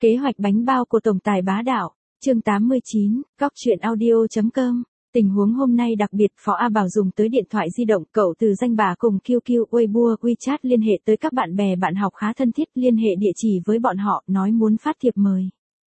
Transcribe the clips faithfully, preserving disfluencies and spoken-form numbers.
Kế hoạch bánh bao của tổng tài bá đạo, chương tám mươi chín, góc truyện audio.com. Tình huống hôm nay đặc biệt, Phó A Bảo dùng tới điện thoại di động, cậu từ danh bạ cùng quy quy, Weibo, WeChat liên hệ tới các bạn bè bạn học khá thân thiết, liên hệ địa chỉ với bọn họ, nói muốn phát thiệp mời.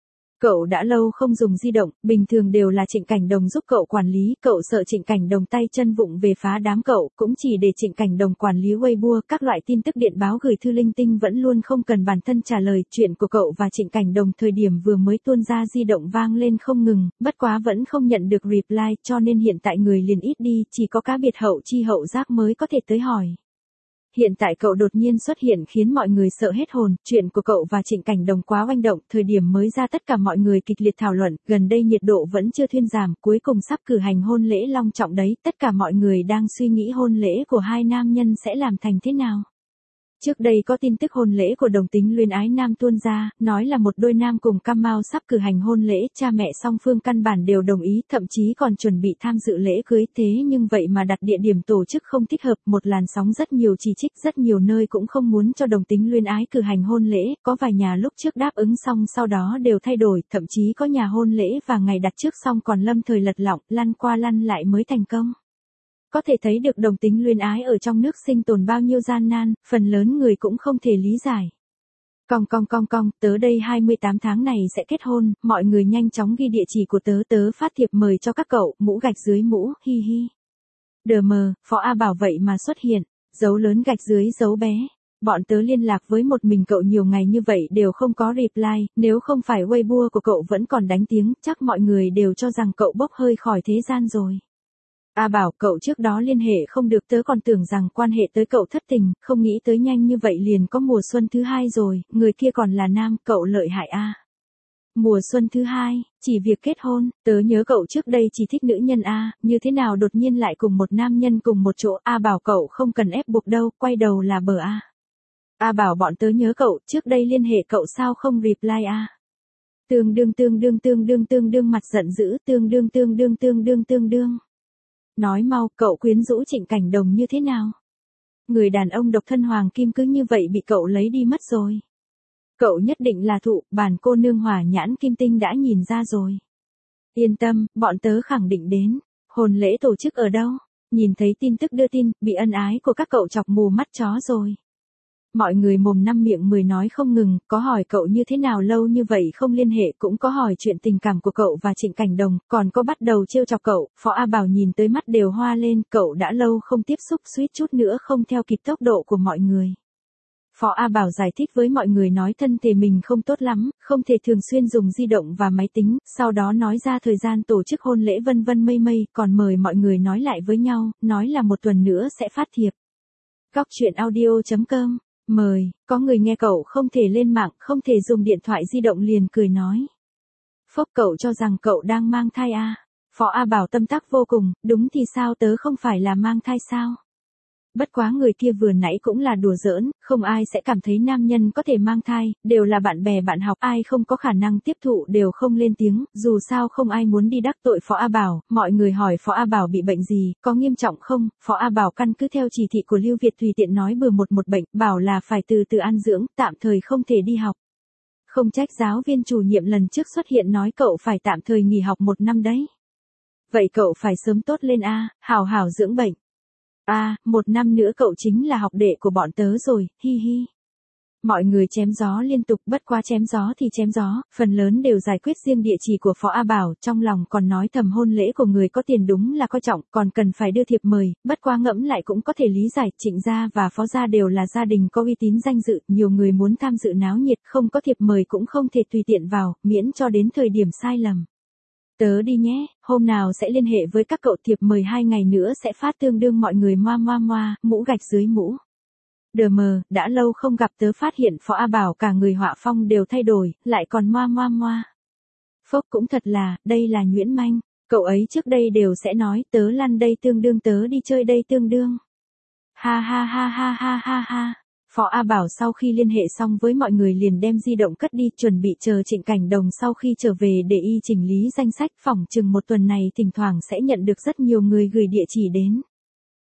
Cậu đã lâu không dùng di động, bình thường đều là Trịnh Cảnh Đồng giúp cậu quản lý, cậu sợ Trịnh Cảnh Đồng tay chân vụng về phá đám cậu, cũng chỉ để Trịnh Cảnh Đồng quản lý Weibo, các loại tin tức điện báo gửi thư linh tinh vẫn luôn không cần bản thân trả lời, chuyện của cậu và Trịnh Cảnh Đồng thời điểm vừa mới tuôn ra di động vang lên không ngừng, bất quá vẫn không nhận được reply, cho nên hiện tại người liền ít đi, chỉ có cá biệt hậu chi hậu giác mới có thể tới hỏi. Hiện tại cậu đột nhiên xuất hiện khiến mọi người sợ hết hồn, chuyện của cậu và Trịnh Cảnh Đồng quá oanh động, thời điểm mới ra tất cả mọi người kịch liệt thảo luận, gần đây nhiệt độ vẫn chưa thuyên giảm, cuối cùng sắp cử hành hôn lễ long trọng đấy, tất cả mọi người đang suy nghĩ hôn lễ của hai nam nhân sẽ làm thành thế nào. Trước đây có tin tức hôn lễ của đồng tính luyến ái nam tuôn ra, nói là một đôi nam cùng cam mao sắp cử hành hôn lễ, cha mẹ song phương căn bản đều đồng ý, thậm chí còn chuẩn bị tham dự lễ cưới, thế nhưng vậy mà đặt địa điểm tổ chức không thích hợp, một làn sóng rất nhiều chỉ trích, rất nhiều nơi cũng không muốn cho đồng tính luyến ái cử hành hôn lễ, có vài nhà lúc trước đáp ứng xong sau đó đều thay đổi, thậm chí có nhà hôn lễ và ngày đặt trước xong còn lâm thời lật lọng, lăn qua lăn lại mới thành công. Có thể thấy được đồng tính luyến ái ở trong nước sinh tồn bao nhiêu gian nan, phần lớn người cũng không thể lý giải. Cong cong cong cong, tớ đây hai mươi tám tháng này sẽ kết hôn, mọi người nhanh chóng ghi địa chỉ của tớ, tớ phát thiệp mời cho các cậu, mũ gạch dưới mũ, hi hi. Đờ mờ, Phó A Bảo vậy mà xuất hiện, dấu lớn gạch dưới dấu bé. Bọn tớ liên lạc với một mình cậu nhiều ngày như vậy đều không có reply, nếu không phải Weibo của cậu vẫn còn đánh tiếng, chắc mọi người đều cho rằng cậu bốc hơi khỏi thế gian rồi. A Bảo, cậu trước đó liên hệ không được, tớ còn tưởng rằng quan hệ tới cậu thất tình, không nghĩ tới nhanh như vậy liền có mùa xuân thứ hai rồi, người kia còn là nam, cậu lợi hại a. Mùa xuân thứ hai, chỉ việc kết hôn, tớ nhớ cậu trước đây chỉ thích nữ nhân a, như thế nào đột nhiên lại cùng một nam nhân cùng một chỗ. A Bảo, cậu không cần ép buộc đâu, quay đầu là bờ a. A Bảo, bọn tớ nhớ cậu, trước đây liên hệ cậu sao không reply a. Tương đương tương đương tương đương tương đương mặt giận dữ, tương đương tương đương tương đương tương đương. Nói mau, cậu quyến rũ Trịnh Cảnh Đồng như thế nào? Người đàn ông độc thân hoàng kim cứ như vậy bị cậu lấy đi mất rồi. Cậu nhất định là thụ, bản cô nương hỏa nhãn kim tinh đã nhìn ra rồi. Yên tâm, bọn tớ khẳng định đến. Hôn lễ tổ chức ở đâu? Nhìn thấy tin tức đưa tin, bị ân ái của các cậu chọc mù mắt chó rồi. Mọi người mồm năm miệng mười nói không ngừng, có hỏi cậu như thế nào lâu như vậy không liên hệ, cũng có hỏi chuyện tình cảm của cậu và Trịnh Cảnh Đồng, còn có bắt đầu trêu chọc cậu. Phó A Bảo nhìn tới mắt đều hoa lên, cậu đã lâu không tiếp xúc, suýt chút nữa không theo kịp tốc độ của mọi người. Phó A Bảo giải thích với mọi người nói thân thể mình không tốt lắm, không thể thường xuyên dùng di động và máy tính, sau đó nói ra thời gian tổ chức hôn lễ vân vân mây mây, còn mời mọi người nói lại với nhau, nói là một tuần nữa sẽ phát thiệp. Góc truyện audio.com. Mời, có người nghe cậu không thể lên mạng, không thể dùng điện thoại di động liền cười nói. Phốc, cậu cho rằng cậu đang mang thai à? Phó A Bảo tâm tắc vô cùng, đúng thì sao, tớ không phải là mang thai sao? Bất quá người kia vừa nãy cũng là đùa giỡn, không ai sẽ cảm thấy nam nhân có thể mang thai, đều là bạn bè bạn học, ai không có khả năng tiếp thụ đều không lên tiếng, dù sao không ai muốn đi đắc tội Phó A Bảo, mọi người hỏi Phó A Bảo bị bệnh gì, có nghiêm trọng không, Phó A Bảo căn cứ theo chỉ thị của Lưu Việt tùy tiện nói bừa một một bệnh, bảo là phải từ từ ăn dưỡng, tạm thời không thể đi học. Không trách giáo viên chủ nhiệm lần trước xuất hiện nói cậu phải tạm thời nghỉ học một năm đấy. Vậy cậu phải sớm tốt lên a, hào hào dưỡng bệnh. A, à, một năm nữa cậu chính là học đệ của bọn tớ rồi, hi hi. Mọi người chém gió liên tục, bất quá chém gió thì chém gió, phần lớn đều giải quyết riêng địa chỉ của Phó A Bảo, trong lòng còn nói thầm hôn lễ của người có tiền đúng là coi trọng, còn cần phải đưa thiệp mời, bất quá ngẫm lại cũng có thể lý giải, Trịnh gia và Phó gia đều là gia đình có uy tín danh dự, nhiều người muốn tham dự náo nhiệt, không có thiệp mời cũng không thể tùy tiện vào, miễn cho đến thời điểm sai lầm. Tớ đi nhé, hôm nào sẽ liên hệ với các cậu, thiệp mời hai ngày nữa sẽ phát, tương đương mọi người moa moa moa, mũ gạch dưới mũ. Đờ mờ, đã lâu không gặp, tớ phát hiện Phó A Bảo cả người họa phong đều thay đổi, lại còn moa moa moa. Phốc, cũng thật là, đây là nhuyễn manh, cậu ấy trước đây đều sẽ nói tớ lăn đây tương đương, tớ đi chơi đây tương đương. Ha ha ha ha ha ha ha. Phó A Bảo sau khi liên hệ xong với mọi người liền đem di động cất đi, chuẩn bị chờ Trịnh Cảnh Đồng sau khi trở về để y chỉnh lý danh sách, phỏng chừng một tuần này thỉnh thoảng sẽ nhận được rất nhiều người gửi địa chỉ đến.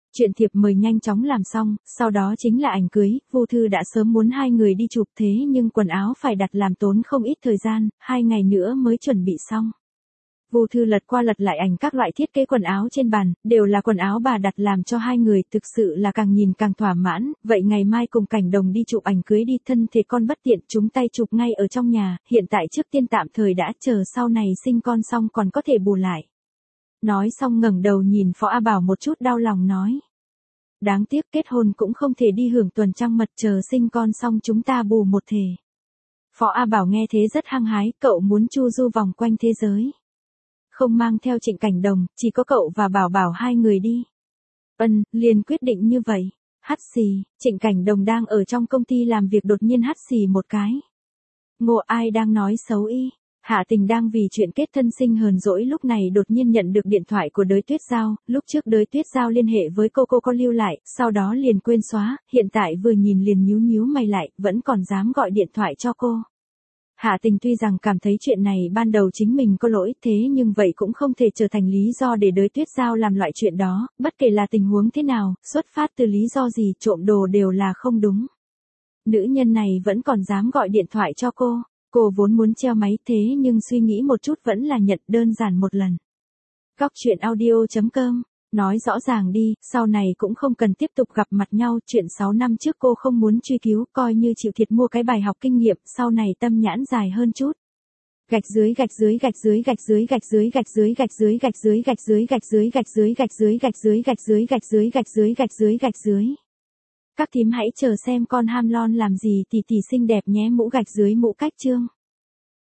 Chuyện thiệp mời nhanh chóng làm xong, sau đó chính là ảnh cưới, Vu Thư đã sớm muốn hai người đi chụp thế nhưng quần áo phải đặt làm tốn không ít thời gian, hai ngày nữa mới chuẩn bị xong. Vu Thư lật qua lật lại ảnh các loại thiết kế quần áo trên bàn, đều là quần áo bà đặt làm cho hai người, thực sự là càng nhìn càng thỏa mãn, vậy ngày mai cùng Cảnh Đồng đi chụp ảnh cưới đi, thân thể con bất tiện, chúng tay chụp ngay ở trong nhà, hiện tại trước tiên tạm thời đã, chờ sau này sinh con xong còn có thể bù lại. Nói xong ngẩng đầu nhìn Phó A Bảo một chút đau lòng nói. Đáng tiếc kết hôn cũng không thể đi hưởng tuần trăng mật, chờ sinh con xong chúng ta bù một thể. Phó A Bảo nghe thế rất hăng hái, cậu muốn chu du vòng quanh thế giới. Không mang theo Trịnh Cảnh Đồng, chỉ có cậu và Bảo Bảo hai người đi. Ân, liền quyết định như vậy. Hắt xì, Trịnh Cảnh Đồng đang ở trong công ty làm việc đột nhiên hắt xì một cái. Ngộ ai đang nói xấu y. Hạ Tình đang vì chuyện kết thân sinh hờn dỗi lúc này đột nhiên nhận được điện thoại của Đới Tuyết Giao, lúc trước Đới Tuyết Giao liên hệ với cô cô có lưu lại, sau đó liền quên xóa, hiện tại vừa nhìn liền nhíu nhíu mày lại, vẫn còn dám gọi điện thoại cho cô. Hạ Tình tuy rằng cảm thấy chuyện này ban đầu chính mình có lỗi, thế nhưng vậy cũng không thể trở thành lý do để Đới Tuyết Giao làm loại chuyện đó, bất kể là tình huống thế nào, xuất phát từ lý do gì, trộm đồ đều là không đúng. Nữ nhân này vẫn còn dám gọi điện thoại cho cô. Cô vốn muốn treo máy thế nhưng suy nghĩ một chút vẫn là nhận, đơn giản một lần. Góc chuyện audio chấm com, nói rõ ràng đi, sau này cũng không cần tiếp tục gặp mặt nhau, chuyện sáu năm trước cô không muốn truy cứu, coi như chịu thiệt mua cái bài học kinh nghiệm, sau này tâm nhãn dài hơn chút. Gạch dưới gạch dưới gạch dưới gạch dưới gạch dưới gạch dưới gạch dưới gạch dưới gạch dưới gạch dưới gạch dưới gạch dưới gạch dưới gạch dưới gạch dưới gạch dưới gạch dưới gạch dưới. Các thím hãy chờ xem con ham lon làm gì tỷ tỷ xinh đẹp nhé, mũ gạch dưới mũ cách chương.